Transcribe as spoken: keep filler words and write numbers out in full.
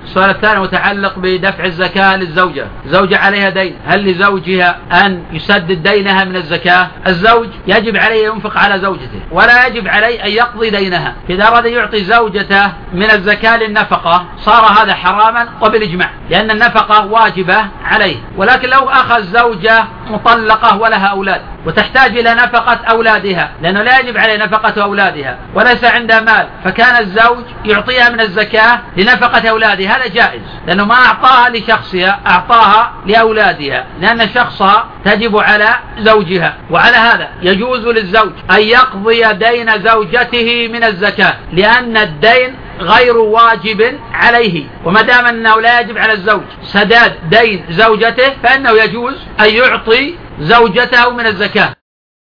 السؤال الثاني متعلق بدفع الزكاة للزوجة. زوجة عليها دين، هل لزوجها أن يسدد دينها من الزكاة؟ الزوج يجب عليه ينفق على زوجته ولا يجب عليه أن يقضي دينها. إذا أراد يعطي زوجته من الزكاة للنفقة صار هذا حراما وبالإجماع، لأن النفقة واجبة عليه. ولكن لو أخذ زوجة مطلقة ولها أولاد وتحتاج إلى نفقة أولادها، لأنه لا يجب عليه نفقة أولادها وليس عندها مال، فكان الزوج يعطيها من الزكاة لنفقة أولادها، هذا جائز، لأنه ما أعطاها لشخصها، أعطاها لأولادها، لأن شخصها تجب على زوجها. وعلى هذا يجوز للزوج أن يقضي دين زوجته من الزكاة، لأن الدين غير واجب عليه، وما دام أنه لا يجب على الزوج سداد دين زوجته فإنه يجوز أن يعطي زوجته من الزكاة.